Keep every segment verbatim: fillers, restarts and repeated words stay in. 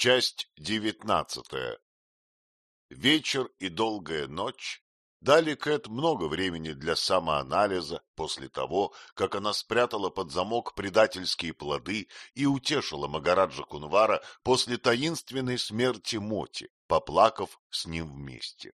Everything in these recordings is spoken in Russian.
Часть девятнадцатая. Вечер и долгая ночь дали Кэт много времени для самоанализа после того, как она спрятала под замок предательские плоды и утешила Магараджа Кунвара после таинственной смерти Моти, поплакав с ним вместе.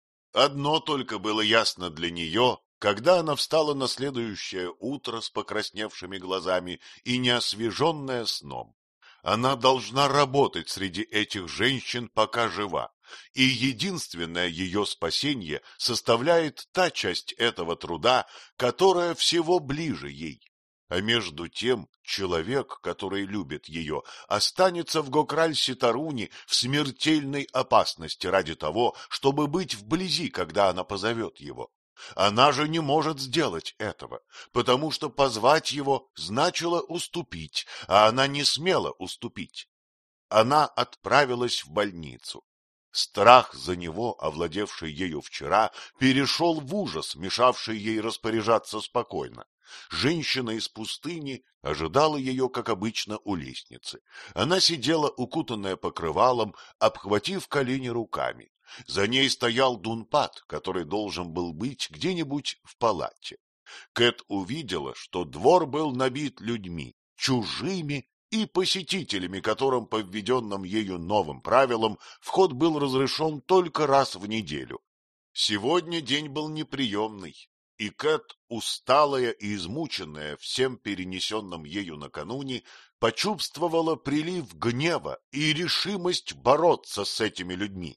Одно только было ясно для нее, когда она встала на следующее утро с покрасневшими глазами и неосвеженная сном. Она должна работать среди этих женщин, пока жива, и единственное ее спасение составляет та часть этого труда, которая всего ближе ей. А между тем человек, который любит ее, останется в Гокраль-Ситаруни в смертельной опасности ради того, чтобы быть вблизи, когда она позовет его. Она же не может сделать этого, потому что позвать его значило уступить, а она не смела уступить. Она отправилась в больницу. Страх за него, овладевший ею вчера, перешел в ужас, мешавший ей распоряжаться спокойно. Женщина из пустыни ожидала ее, как обычно, у лестницы. Она сидела, укутанная покрывалом, обхватив колени руками. За ней стоял Дунпат, который должен был быть где-нибудь в палате. Кэт увидела, что двор был набит людьми, чужими и посетителями, которым по введенным ею новым правилам вход был разрешен только раз в неделю. Сегодня день был неприемный, и Кэт, усталая и измученная всем перенесенным ею накануне, почувствовала прилив гнева и решимость бороться с этими людьми.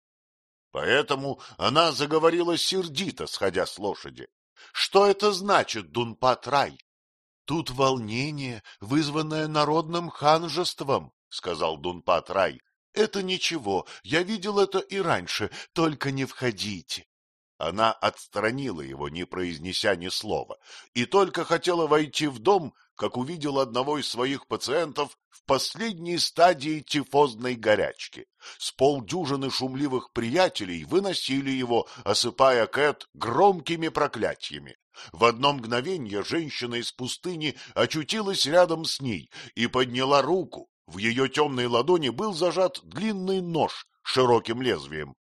Поэтому она заговорила сердито, сходя с лошади. — Что это значит, Дунпат-рай? — Тут волнение, вызванное народным ханжеством, — сказал Дунпат-рай. — Это ничего, я видел это и раньше, только не входите. Она отстранила его, не произнеся ни слова, и только хотела войти в дом, как увидела одного из своих пациентов в последней стадии тифозной горячки. С полдюжины шумливых приятелей выносили его, осыпая Кэт громкими проклятиями. В одно мгновенье женщина из пустыни очутилась рядом с ней и подняла руку. В ее темной ладони был зажат длинный нож с широким лезвием.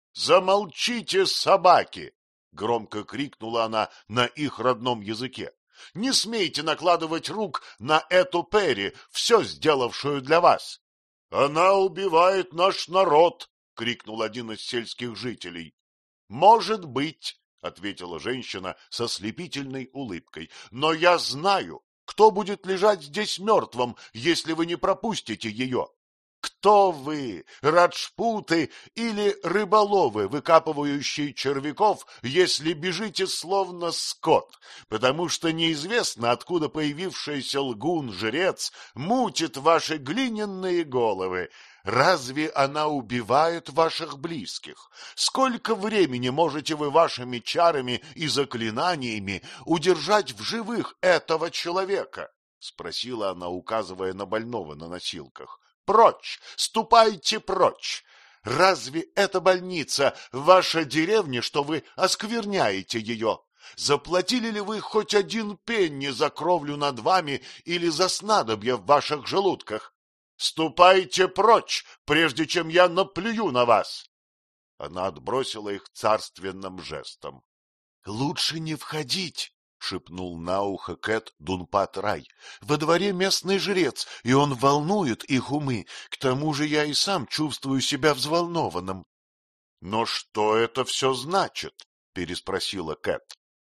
«Замолчите, собаки!» — громко крикнула она на их родном языке. «Не смейте накладывать рук на эту Перри, все сделавшую для вас!» «Она убивает наш народ!» — крикнул один из сельских жителей. «Может быть!» — ответила женщина со слепительной улыбкой. «Но я знаю, кто будет лежать здесь мертвым, если вы не пропустите ее. Кто вы, раджпуты или рыболовы, выкапывающие червяков, если бежите словно скот, потому что неизвестно, откуда появившийся лгун-жрец мутит ваши глиняные головы? Разве она убивает ваших близких? Сколько времени можете вы вашими чарами и заклинаниями удержать в живых этого человека? — спросила она, указывая на больного на носилках. Прочь! Ступайте прочь! Разве эта больница ваша деревня, что вы оскверняете ее? Заплатили ли вы хоть один пенни за кровлю над вами или за снадобье в ваших желудках? Ступайте прочь, прежде чем я наплюю на вас!» Она отбросила их царственным жестом. — Лучше не входить, — шепнул на ухо Кэт Дунпат-рай. — Во дворе местный жрец, и он волнует их умы. К тому же я и сам чувствую себя взволнованным. — Но что это все значит? — переспросила Кэт.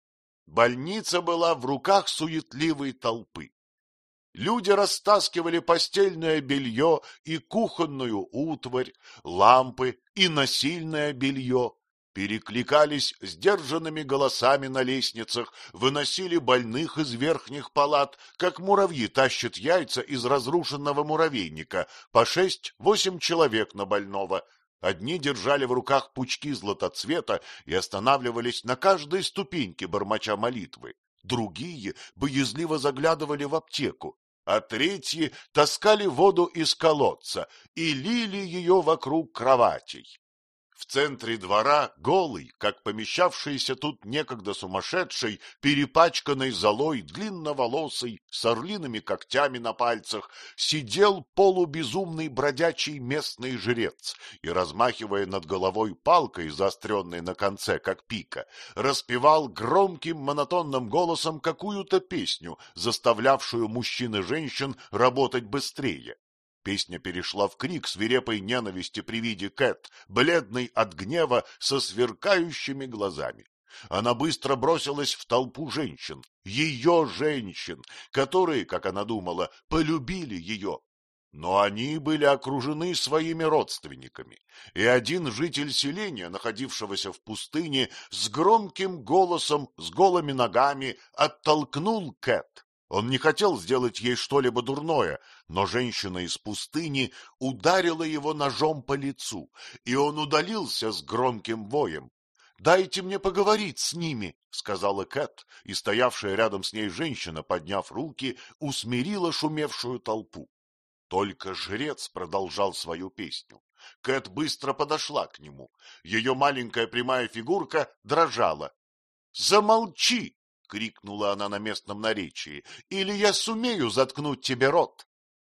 Больница была в руках суетливой толпы. Люди растаскивали постельное белье и кухонную утварь, лампы и насильное белье, перекликались сдержанными голосами на лестницах, выносили больных из верхних палат, как муравьи тащат яйца из разрушенного муравейника, по шесть-восемь человек на больного. Одни держали в руках пучки златоцвета и останавливались на каждой ступеньке, бормоча молитвы. Другие боязливо заглядывали в аптеку, а третьи таскали воду из колодца и лили ее вокруг кроватей. В центре двора, голый, как помещавшийся тут некогда сумасшедший, перепачканный золой, длинноволосый, с орлиными когтями на пальцах, сидел полубезумный бродячий местный жрец и, размахивая над головой палкой, заостренной на конце, как пика, распевал громким монотонным голосом какую-то песню, заставлявшую мужчин и женщин работать быстрее. Песня перешла в крик свирепой ненависти при виде Кэт, бледной от гнева, со сверкающими глазами. Она быстро бросилась в толпу женщин, ее женщин, которые, как она думала, полюбили ее. Но они были окружены своими родственниками, и один житель селения, находившегося в пустыне, с громким голосом, с голыми ногами оттолкнул Кэт. Он не хотел сделать ей что-либо дурное, но женщина из пустыни ударила его ножом по лицу, и он удалился с громким воем. — Дайте мне поговорить с ними, — сказала Кэт, и стоявшая рядом с ней женщина, подняв руки, усмирила шумевшую толпу. Только жрец продолжал свою песню. Кэт быстро подошла к нему. Ее маленькая прямая фигурка дрожала. — Замолчи! — крикнула она на местном наречии, — или я сумею заткнуть тебе рот.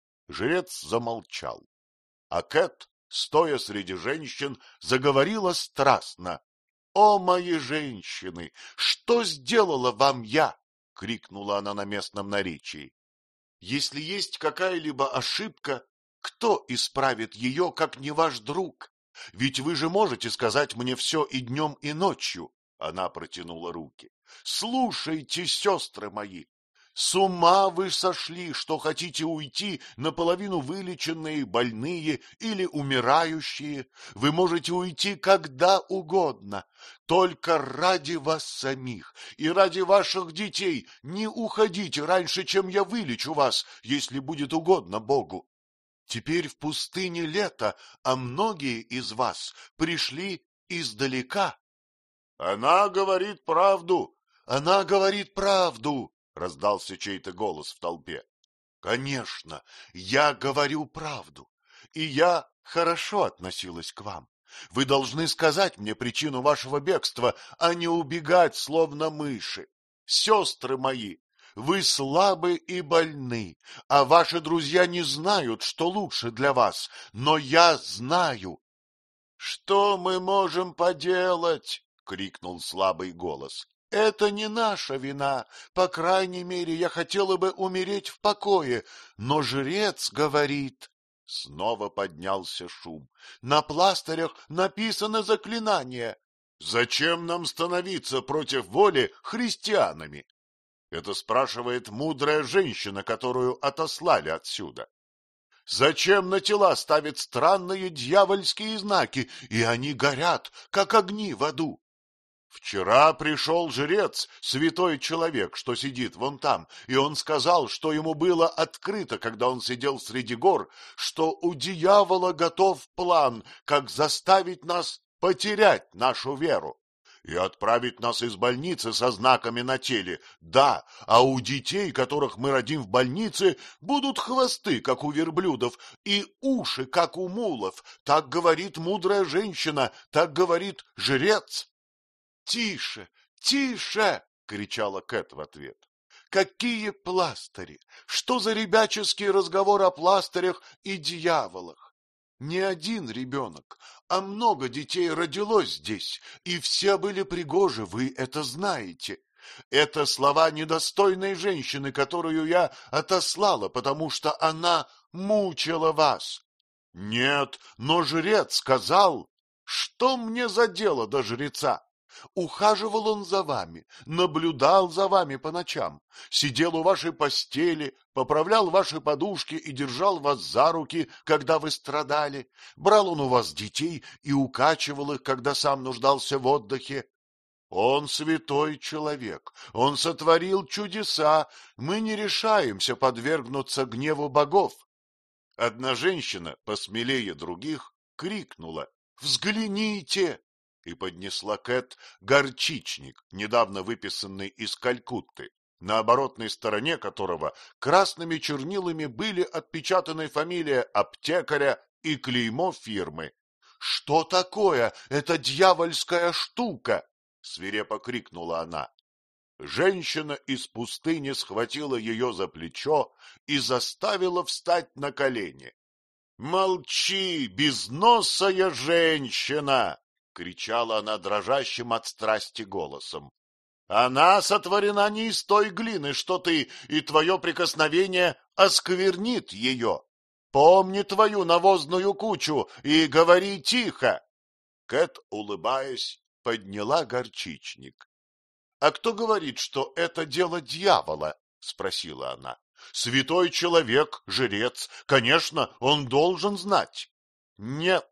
Жрец замолчал, а Кэт, стоя среди женщин, заговорила страстно. — О, мои женщины, что сделала вам я? — крикнула она на местном наречии. — Если есть какая-либо ошибка, кто исправит ее, как не ваш друг? Ведь вы же можете сказать мне все и днем, и ночью. Она протянула руки. — Слушайте, сестры мои, с ума вы сошли, что хотите уйти наполовину вылеченные, больные или умирающие. Вы можете уйти когда угодно, только ради вас самих и ради ваших детей не уходите раньше, чем я вылечу вас, если будет угодно Богу. Теперь в пустыне лето, а многие из вас пришли издалека. — Она говорит правду. Она говорит правду, — раздался чей-то голос в толпе. — Конечно, я говорю правду, и я хорошо относилась к вам. Вы должны сказать мне причину вашего бегства, а не убегать, словно мыши. Сестры мои, вы слабы и больны, а ваши друзья не знают, что лучше для вас, но я знаю. — Что мы можем поделать? — крикнул слабый голос. — Это не наша вина. По крайней мере, я хотела бы умереть в покое, но жрец говорит... Снова поднялся шум. На пластырях написано заклинание. Зачем нам становиться против воли христианами? Это спрашивает мудрая женщина, которую отослали отсюда. Зачем на тела ставят странные дьявольские знаки, и они горят, как огни в аду? Вчера пришел жрец, святой человек, что сидит вон там, и он сказал, что ему было открыто, когда он сидел среди гор, что у дьявола готов план, как заставить нас потерять нашу веру и отправить нас из больницы со знаками на теле. Да, а у детей, которых мы родим в больнице, будут хвосты, как у верблюдов, и уши, как у мулов. Так говорит мудрая женщина, так говорит жрец. — Тише, тише! — кричала Кэт в ответ. — Какие пластыри? Что за ребяческий разговор о пластырях и дьяволах? Не один ребенок, а много детей родилось здесь, и все были пригожи, вы это знаете. Это слова недостойной женщины, которую я отослала, потому что она мучила вас. Нет, но жрец сказал, что мне за дело до жреца? Ухаживал он за вами, наблюдал за вами по ночам, сидел у вашей постели, поправлял ваши подушки и держал вас за руки, когда вы страдали. Брал он у вас детей и укачивал их, когда сам нуждался в отдыхе. Он святой человек, он сотворил чудеса, мы не решаемся подвергнуться гневу богов. Одна женщина, посмелее других, крикнула: «Взгляните!» и поднесла Кэт горчичник, недавно выписанный из Калькутты, на оборотной стороне которого красными чернилами были отпечатаны фамилия аптекаря и клеймо фирмы. Что такое эта дьявольская штука? — свирепо крикнула она. Женщина из пустыни схватила ее за плечо и заставила встать на колени. — Молчи, безносая женщина! — кричала она дрожащим от страсти голосом. — Она сотворена не из той глины, что ты, и твое прикосновение осквернит ее. Помни твою навозную кучу и говори тихо. Кэт, улыбаясь, подняла горчичник. — А кто говорит, что это дело дьявола? — спросила она. — Святой человек, жрец, конечно, он должен знать. — Нет,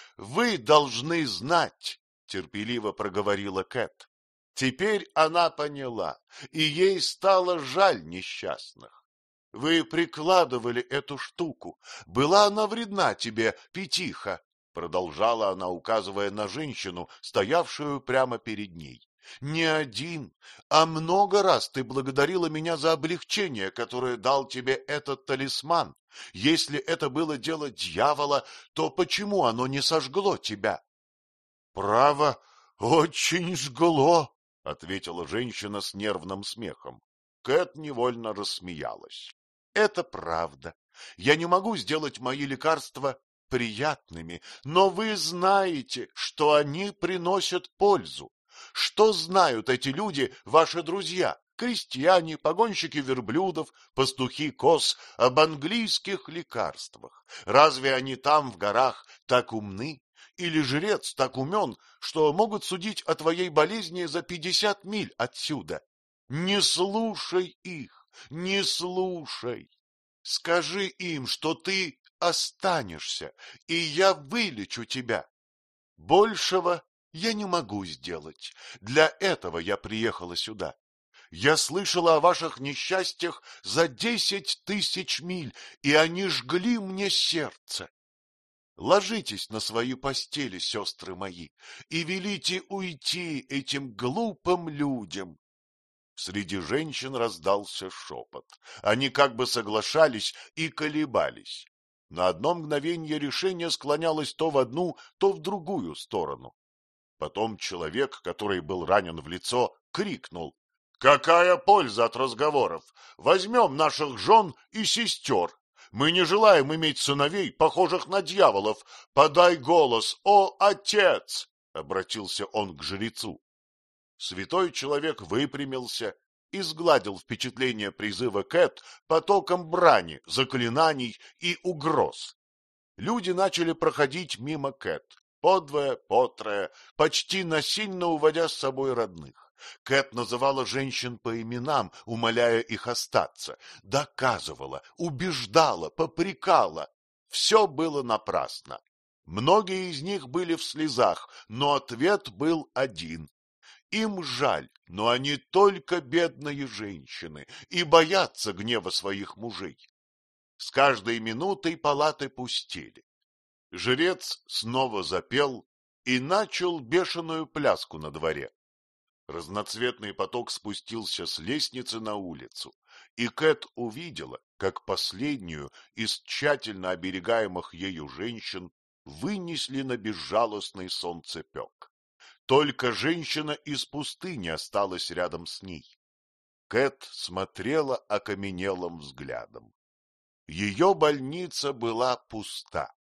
вы должны знать, — терпеливо проговорила Кэт. Теперь она поняла, и ей стало жаль несчастных. Вы прикладывали эту штуку. Была она вредна тебе, Петиха? Продолжала она, указывая на женщину, стоявшую прямо перед ней. Не один, а много раз ты благодарила меня за облегчение, которое дал тебе этот талисман. Если это было дело дьявола, то почему оно не сожгло тебя? — Право, очень жгло, — ответила женщина с нервным смехом. Кэт невольно рассмеялась. — Это правда. Я не могу сделать мои лекарства приятными, но вы знаете, что они приносят пользу. Что знают эти люди, ваши друзья, крестьяне, погонщики верблюдов, пастухи коз, об английских лекарствах? Разве они там, в горах, так умны? Или жрец так умен, что могут судить о твоей болезни за пятьдесят миль отсюда? Не слушай их, не слушай. Скажи им, что ты останешься, и я вылечу тебя. Большего я не могу сделать. Для этого я приехала сюда. Я слышала о ваших несчастьях за десять тысяч миль, и они жгли мне сердце. Ложитесь на свои постели, сестры мои, и велите уйти этим глупым людям. Среди женщин раздался шепот. Они как бы соглашались и колебались. На одно мгновение решение склонялось то в одну, то в другую сторону. Потом человек, который был ранен в лицо, крикнул: — Какая польза от разговоров? Возьмем наших жен и сестер. Мы не желаем иметь сыновей, похожих на дьяволов. Подай голос, о отец! — обратился он к жрецу. Святой человек выпрямился и сгладил впечатление призыва Кэт потоком брани, заклинаний и угроз. Люди начали проходить мимо Кэт, подвое, потрое, почти насильно уводя с собой родных. Кэт называла женщин по именам, умоляя их остаться, доказывала, убеждала, попрекала. Все было напрасно. Многие из них были в слезах, но ответ был один. Им жаль, но они только бедные женщины и боятся гнева своих мужей. С каждой минутой палаты пустели. Жрец снова запел и начал бешеную пляску на дворе. Разноцветный поток спустился с лестницы на улицу, и Кэт увидела, как последнюю из тщательно оберегаемых ею женщин вынесли на безжалостный солнцепек. Только женщина из пустыни осталась рядом с ней. Кэт смотрела окаменелым взглядом. Ее больница была пуста.